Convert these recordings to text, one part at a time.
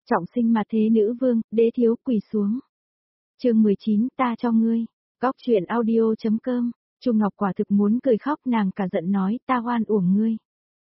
Trọng sinh mà thế nữ vương, đế thiếu quỳ xuống. Chương 19, ta cho ngươi. Góc truyện audio.com. Chu Ngọc quả thực muốn cười khóc, nàng cả giận nói, ta oan uổng ngươi.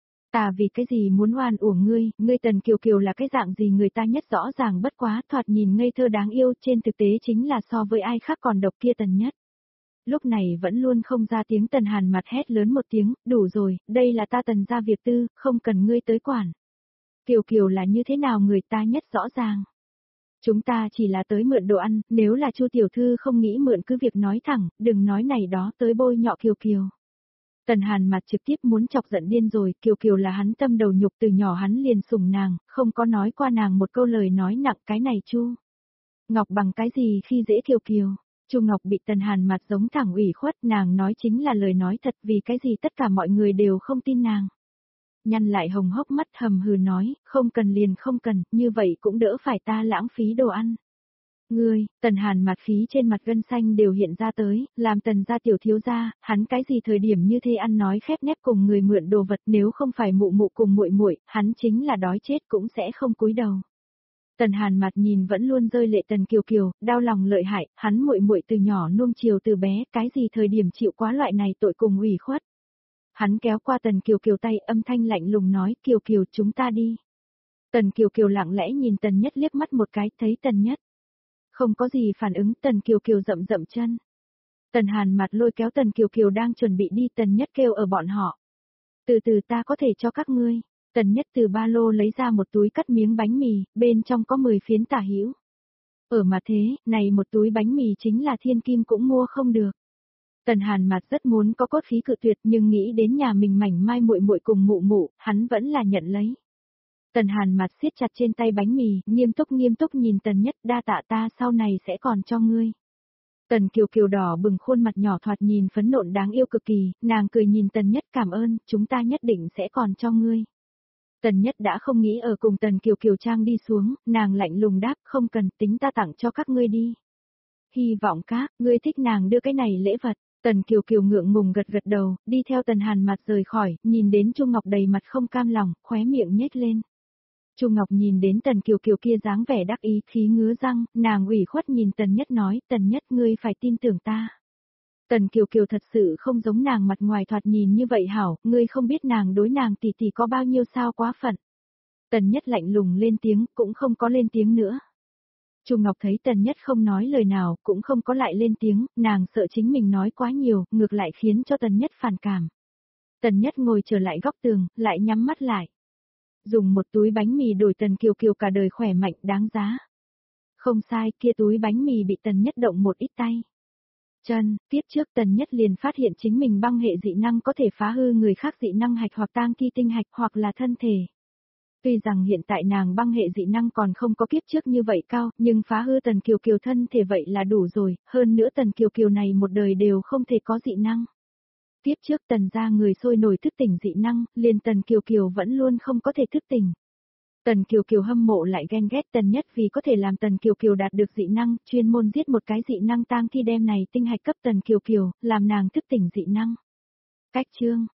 Ta vì cái gì muốn oan uổng ngươi, ngươi Tần Kiều Kiều là cái dạng gì người ta nhất rõ ràng bất quá, thoạt nhìn ngây thơ đáng yêu, trên thực tế chính là so với ai khác còn độc kia Tần Nhất. Lúc này vẫn luôn không ra tiếng, Tần Hàn mặt hét lớn một tiếng, đủ rồi, đây là ta Tần gia việc tư, không cần ngươi tới quản. Kiều Kiều là như thế nào người ta nhất rõ ràng. Chúng ta chỉ là tới mượn đồ ăn, nếu là Chu tiểu thư không nghĩ mượn cứ việc nói thẳng, đừng nói này đó tới bôi nhọ Kiều Kiều. Tần Hàn mặt trực tiếp muốn chọc giận điên rồi, Kiều Kiều là hắn tâm đầu nhục, từ nhỏ hắn liền sủng nàng, không có nói qua nàng một câu lời nói nặng, cái này Chu Ngọc bằng cái gì khi dễ Kiều Kiều. Chu Ngọc bị Tần Hàn mặt giống thẳng ủy khuất, nàng nói chính là lời nói thật, vì cái gì tất cả mọi người đều không tin nàng. Nhăn lại hồng hốc mắt hầm hừ nói, không cần liền không cần, như vậy cũng đỡ phải ta lãng phí đồ ăn. Ngươi, Tần Hàn mặt khí trên mặt gân xanh đều hiện ra tới, làm Tần gia tiểu thiếu gia, hắn cái gì thời điểm như thế ăn nói khép nép cùng người mượn đồ vật, nếu không phải mụ mụ cùng muội muội, hắn chính là đói chết cũng sẽ không cúi đầu. Tần Hàn mặt nhìn vẫn luôn rơi lệ Tần Kiều Kiều, đau lòng lợi hại, hắn muội muội từ nhỏ nuông chiều từ bé, cái gì thời điểm chịu quá loại này tội cùng ủy khuất. Hắn kéo qua Tần Kiều Kiều tay, âm thanh lạnh lùng nói, Kiều Kiều chúng ta đi. Tần Kiều Kiều lặng lẽ nhìn Tần Nhất liếc mắt một cái, thấy Tần Nhất không có gì phản ứng, Tần Kiều Kiều rậm rậm chân. Tần Hàn mặt lôi kéo Tần Kiều Kiều đang chuẩn bị đi, Tần Nhất kêu ở bọn họ. Từ từ ta có thể cho các ngươi. Tần Nhất từ ba lô lấy ra một túi cắt miếng bánh mì, bên trong có 10 phiến tả hữu. Ở mà thế, này một túi bánh mì chính là thiên kim cũng mua không được. Tần Hàn mặt rất muốn có cốt khí cự tuyệt, nhưng nghĩ đến nhà mình mảnh mai muội muội cùng mụ mụ, hắn vẫn là nhận lấy. Tần Hàn mặt siết chặt trên tay bánh mì, nghiêm túc nhìn Tần Nhất, đa tạ, ta sau này sẽ còn cho ngươi. Tần Kiều Kiều đỏ bừng khuôn mặt nhỏ thoạt nhìn phấn nộn đáng yêu cực kỳ, nàng cười nhìn Tần Nhất, cảm ơn, chúng ta nhất định sẽ còn cho ngươi. Tần Nhất đã không nghĩ ở cùng Tần Kiều Kiều trang đi xuống, nàng lạnh lùng đáp, không cần, tính ta tặng cho các ngươi đi. Hy vọng các, ngươi thích nàng đưa cái này lễ vật. Tần Kiều Kiều ngượng ngùng gật gật đầu, đi theo Tần Hàn mặt rời khỏi, nhìn đến Chu Ngọc đầy mặt không cam lòng, khóe miệng nhếch lên. Chu Ngọc nhìn đến Tần Kiều Kiều kia dáng vẻ đắc ý, khí ngứa răng, nàng ủy khuất nhìn Tần Nhất nói, Tần Nhất ngươi phải tin tưởng ta. Tần Kiều Kiều thật sự không giống nàng mặt ngoài thoạt nhìn như vậy hảo, ngươi không biết nàng đối nàng tỷ tỷ có bao nhiêu sao quá phận. Tần Nhất lạnh lùng lên tiếng, cũng không có lên tiếng nữa. Chu Ngọc thấy Tần Nhất không nói lời nào, cũng không có lại lên tiếng, nàng sợ chính mình nói quá nhiều, ngược lại khiến cho Tần Nhất phản cảm. Tần Nhất ngồi trở lại góc tường, lại nhắm mắt lại. Dùng một túi bánh mì đổi Tần Kiều Kiều cả đời khỏe mạnh đáng giá. Không sai, kia túi bánh mì bị Tần Nhất động một ít tay. Chân, tiếp trước Tần Nhất liền phát hiện chính mình băng hệ dị năng có thể phá hư người khác dị năng hạch hoặc tang thi tinh hạch hoặc là thân thể. Tuy rằng hiện tại nàng băng hệ dị năng còn không có kiếp trước như vậy cao, nhưng phá hư Tần Kiều Kiều thân thể vậy là đủ rồi, hơn nữa Tần Kiều Kiều này một đời đều không thể có dị năng. Tiếp trước Tần gia người sôi nổi thức tỉnh dị năng, liền Tần Kiều Kiều vẫn luôn không có thể thức tỉnh. Tần Kiều Kiều hâm mộ lại ghen ghét Tần Nhất vì có thể làm Tần Kiều Kiều đạt được dị năng, chuyên môn giết một cái dị năng tang thi đem này tinh hạch cấp Tần Kiều Kiều, làm nàng thức tỉnh dị năng. Cách chương